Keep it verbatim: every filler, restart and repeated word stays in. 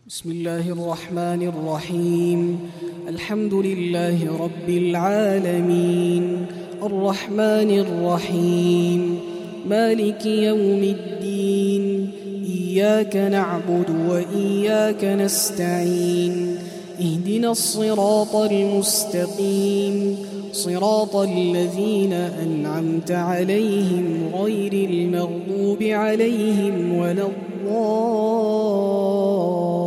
بسم الله الرحمن الرحيم. الحمد لله رب العالمين، الرحمن الرحيم، مالك يوم الدين. إياك نعبد وإياك نستعين، اهدنا الصراط المستقيم، صراط الذين أنعمت عليهم غير المغضوب عليهم ولا الضالين.